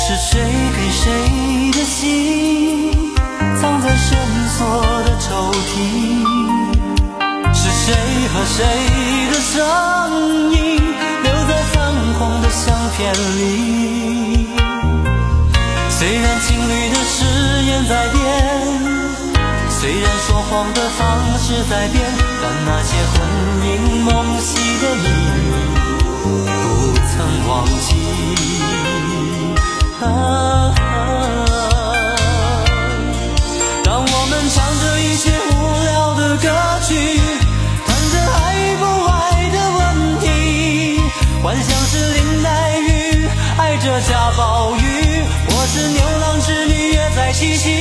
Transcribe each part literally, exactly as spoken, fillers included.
是谁给谁的心藏在深锁的抽屉，是谁和谁的声音留在泛红的相片里。虽然情侣的誓言在变，虽然说谎的方式在变，但那些魂萦梦系的秘密不曾忘记。啊啊当我们唱着一些无聊的歌曲，谈着爱不爱的问题，幻想是林黛玉爱着贾宝玉，或是牛郎织女约在七夕。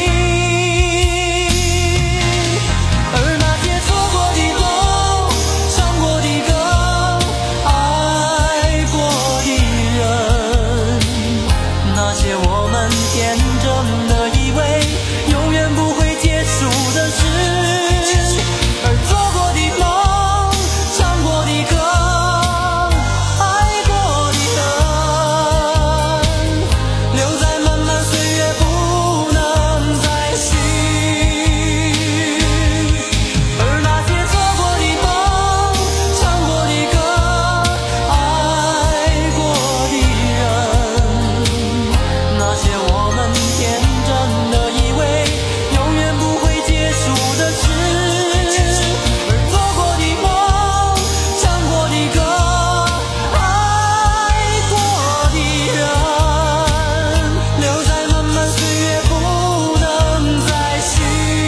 而那些错过的梦，唱过的歌，爱过的人，那些我们天真的以为永远不会结束的事，而做过的梦，唱过的歌，爱过的人，留在漫漫岁月不能再续。而那些做过的梦，唱过的歌，爱过的人，那些我们天真的以为永远不会结束的事，而做过的梦，唱过的歌，爱过的人，留在漫漫岁月不能再续。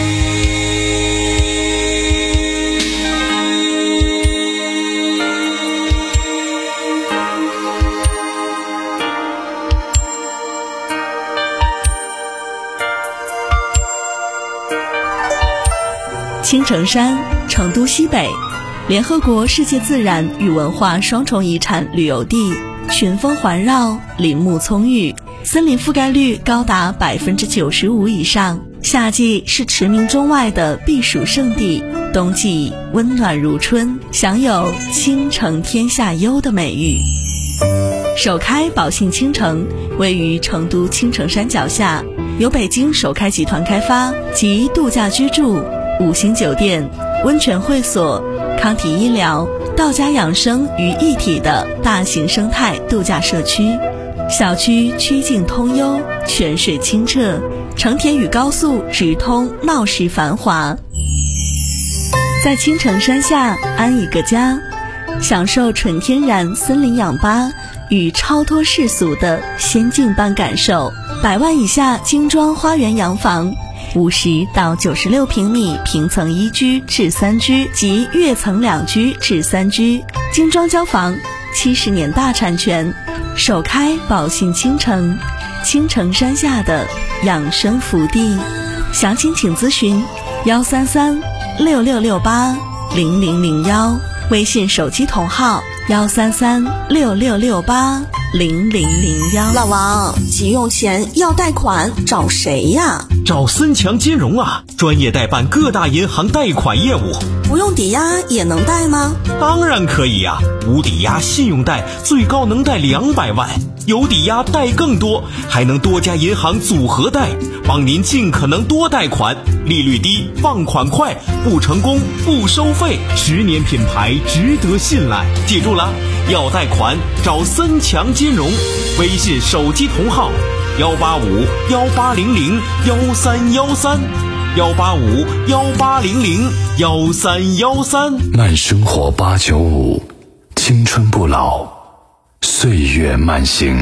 青城山，成都西北，联合国世界自然与文化双重遗产旅游地，群峰环绕，林木葱郁，森林覆盖率高达百分之九十五以上。夏季是驰名中外的避暑胜地，冬季温暖如春，享有青城天下优的美誉。首开宝信青城位于成都青城山脚下，由北京首开集团开发，集度假居住、五星酒店、温泉会所、康体医疗、道家养生于一体的大型生态度假社区。小区曲径通幽，泉水清澈，城铁与高速直通，闹市繁华。在青城山下安一个家，享受纯天然森林氧吧与超脱世俗的仙境般感受。百万以下精装花园洋房，五十到九十六平米平层一居至三居及跃层两居至三居，精装交房，七十年大产权，首开宝信青城，青城山下的养生福地。详情请咨询幺三三六六六八零零零幺，微信手机同号幺三三六六六八零零零幺。 老王，急用钱要贷款找谁呀？ 找森强金融啊，专业代办各大银行贷款业务。 不用抵押也能贷吗？ 当然可以呀、啊，无抵押信用贷最高能贷两百万，有抵押贷更多，还能多家银行组合贷，帮您尽可能多贷款，利率低，放款快，不成功不收费，十年品牌值得信赖。记住了，要贷款找森强金融，微信手机同号幺八五幺八零零幺三幺三，幺八五幺八零零幺三幺三。 慢生活八九五，青春不老，岁月慢行。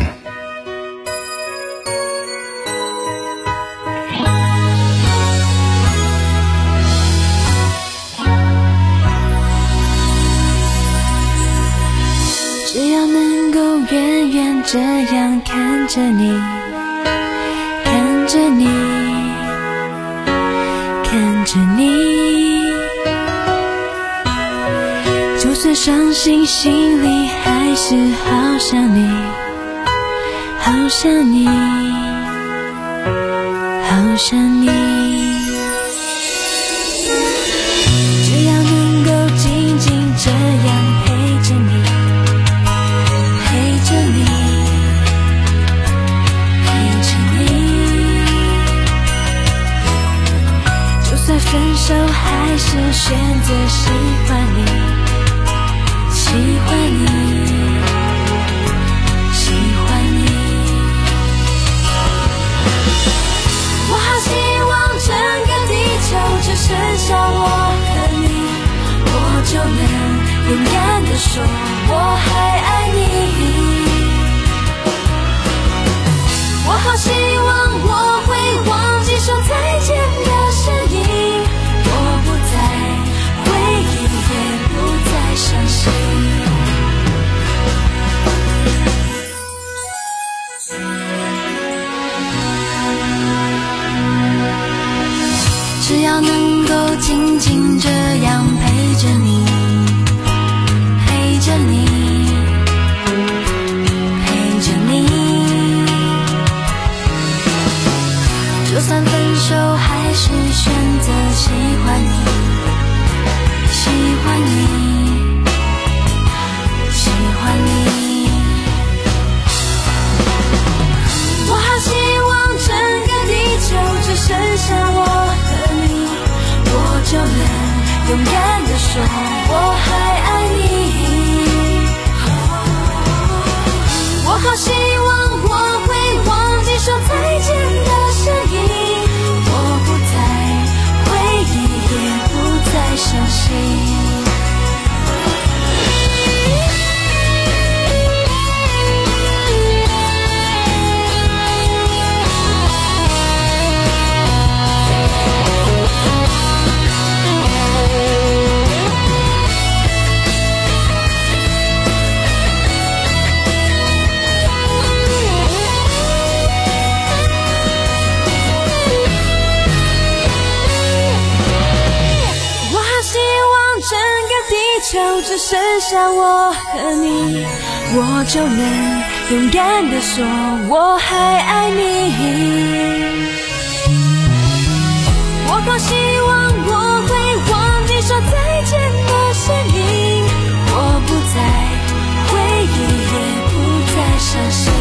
只要能够远远这样看着你，看着你，看着你，就算伤心，心里还是好想你，好想你，好想你。只要能够静静这样陪着你，陪着你，陪分手还是选择喜欢你，喜欢你，喜欢你。我好希望整个地球只剩下我和你，我就能勇敢地说我还爱你。我好希望我会忘记说再见的声音，我不再回忆，也不再伤心。只要能够紧紧这样陪着你，陪着你，陪着你。就算分手还是选择喜欢你，喜欢你，喜欢你。我好希望整个地球只剩下我和你，我就能勇敢地说我还爱你。我好希望我会忘记说再见的声音，我不再回忆，也不再伤心。就只剩下我和你，我就能勇敢地说我还爱你。我好希望我会忘记说再见的声音，我不再回忆，也不再伤心。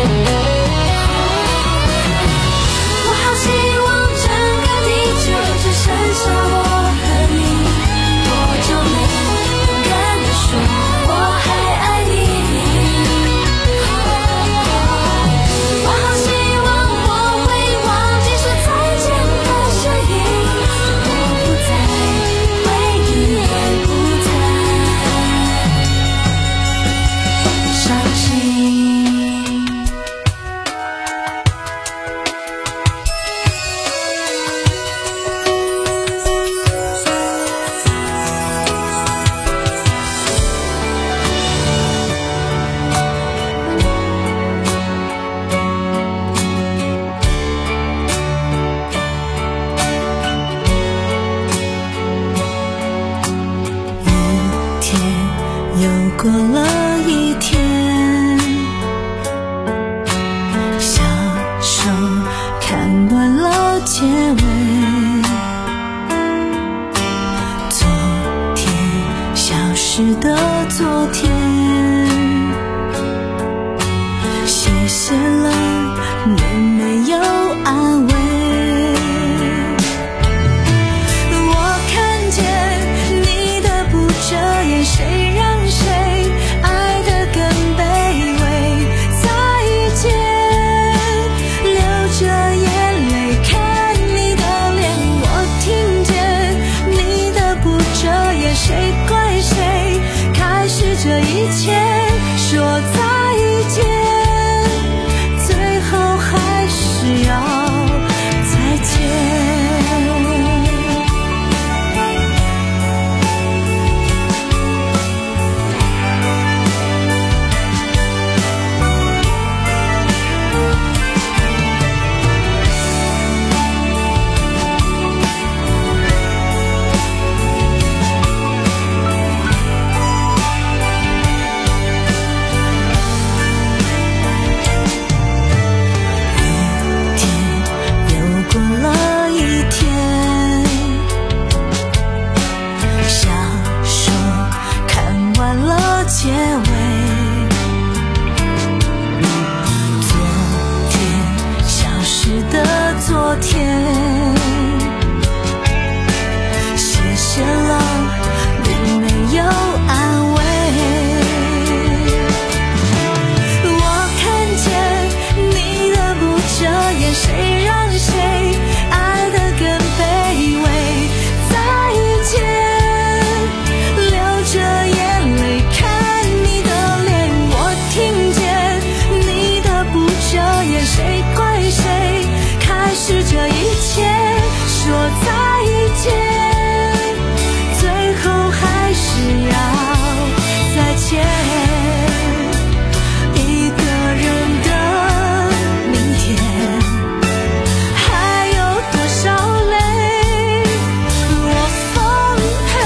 我好希望整个地球只剩下我和你，我就能说我还爱你。我好希望我会忘记说再见的声音，我不再回忆，也不再伤心。 又过了一天，小说看完了结尾，昨天消失的昨天，谢谢了你没有安慰。我看见你的不遮掩，谁让谁遮掩，谁让谁爱得更卑微？再见，流着眼泪看你的脸，我听见你的不遮掩，谁怪谁？开始这一切，说再见。再见，一个人的明天，还有多少泪我奉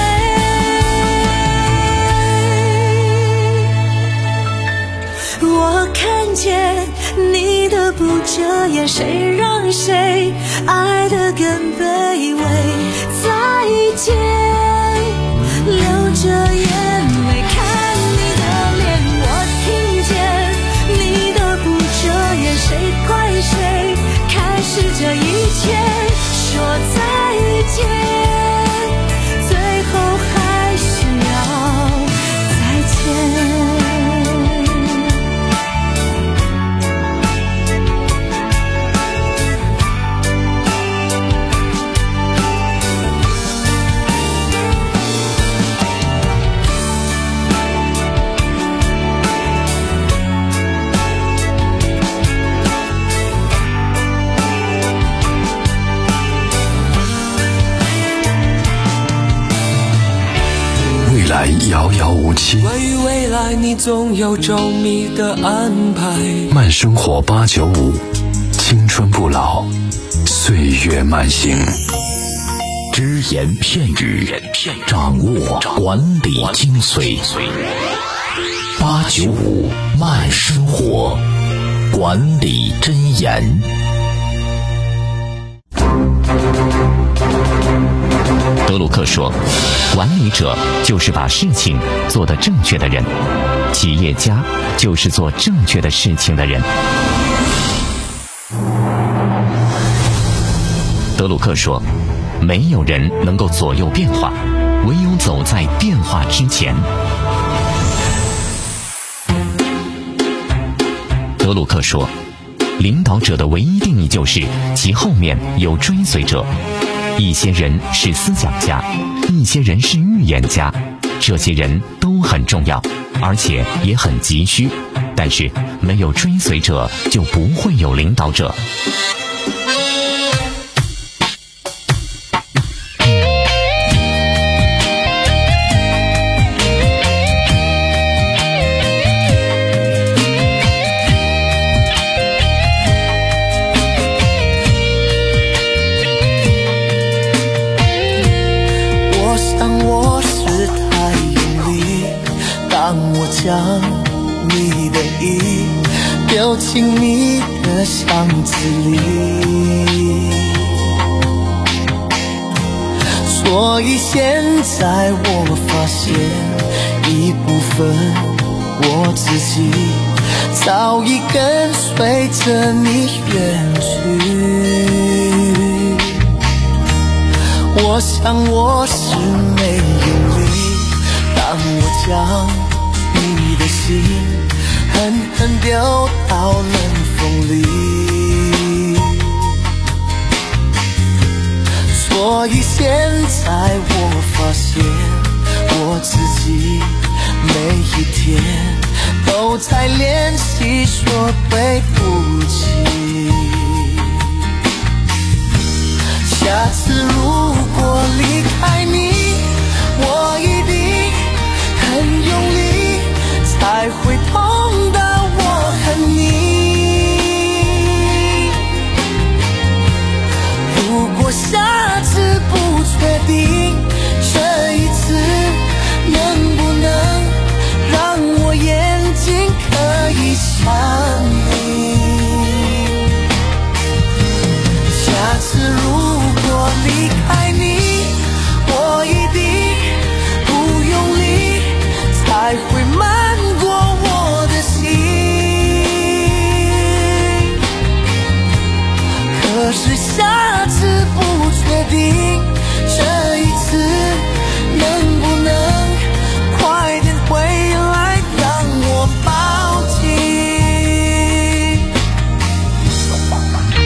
陪？我看见你的不遮掩，谁让谁爱得更卑微？再见，流着眼泪看你的脸，我听见你的不遮掩，谁怪谁？开始这一切，说再见，最后还是要再见。 未来遥遥无期， 关于未来你总有周密的安排。 慢生活八九五，青春不老，岁月慢行。 只言片语，掌握管理精髓。八九五慢生活，管理箴言。德鲁克说，管理者就是把事情做得正确的人，企业家就是做正确的事情的人。德鲁克说，没有人能够左右变化，唯有走在变化之前。德鲁克说，领导者的唯一定义就是其后面有追随者。一些人是思想家，一些人是预言家，这些人都很重要，而且也很急需，但是没有追随者就不会有领导者。 将你的意丢进你的箱子里，所以现在我发现一部分我自己早已跟随着你远去。我想我是没有力，当我将你的心狠狠丢到冷风里，所以现在我发现我自己每一天都在练习说对不起。下次如果离开你，我一定很用力，才会痛到我恨你。如果下次不确定，这一次能不能让我眼睛可以想你？下次如果离开你，我一定不用力，才会慢过我的心。可是下次不确定，这一次能不能快点回来让我抱紧。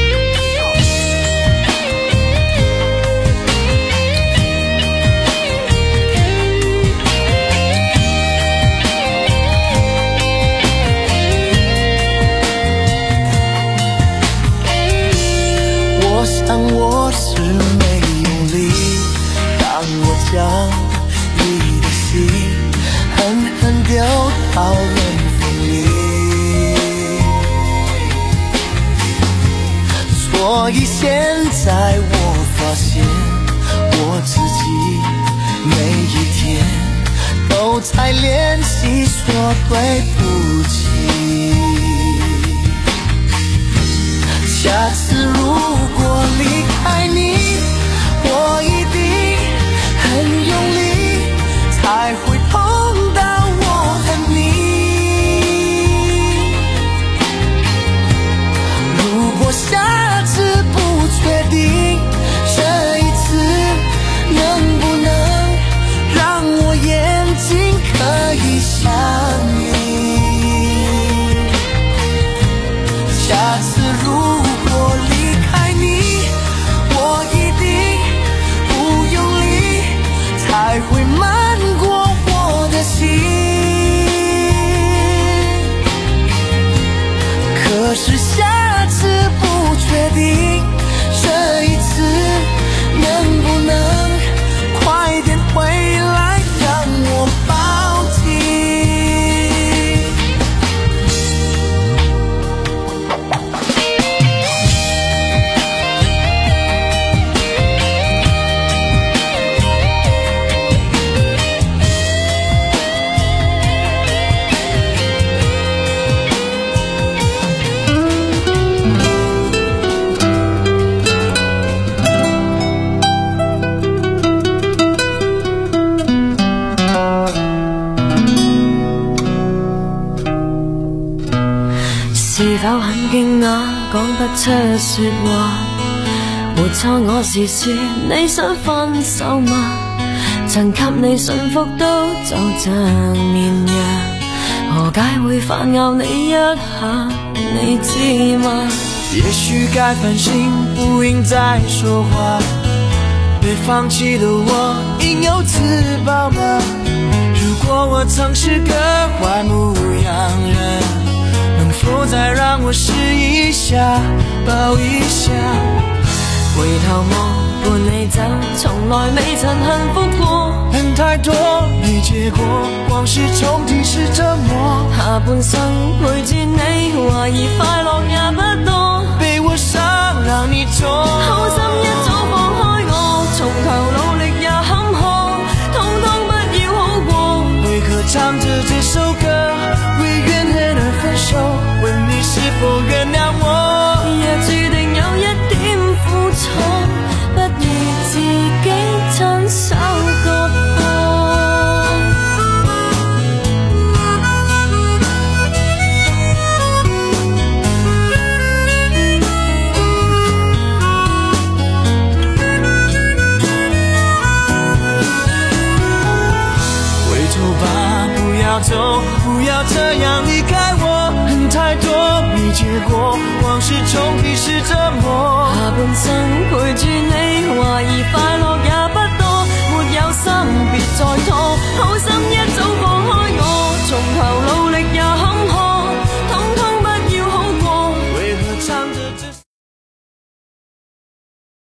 我想我是没用力，当我将你的心狠狠丢到冷风里，所以现在我发现我自己每一天都在练习说对不起。下次如果离开你，我一定很用力，才会痛到我恨你。如果下次不确定，这一次能不能让我眼睛可以想你？下次如果离开你，我一定不用力，才会漫过我的心。可是下次不确定，这一次能不能快点回来让我抱紧。 是否很驚訝講不出說話？沒錯，我是說你想分手嗎？曾給你信服都就像綿羊，何解會反咬你一下？你知嗎？ 也許該反省，不應再說話。被放棄的我應有自保嗎？如果我曾是個壞牧羊人，能否再讓我試一下，抱一下？ 回頭望伴你走，從來未曾幸福過。 恨太多沒結果，往事重提是折磨。 下半生陪住你，懷疑快樂也不多。 被我傷讓你痛， 好心一早放開我，從頭努力也坎坷，通通不要好過。 為何唱着這首歌，為怨恨而分手？問你是否原諒我？ 若注定有一點苦楚，不如自己親手割破。 回頭吧，不要走，不要這樣離開我。恨太多沒結果，往事重提是折磨。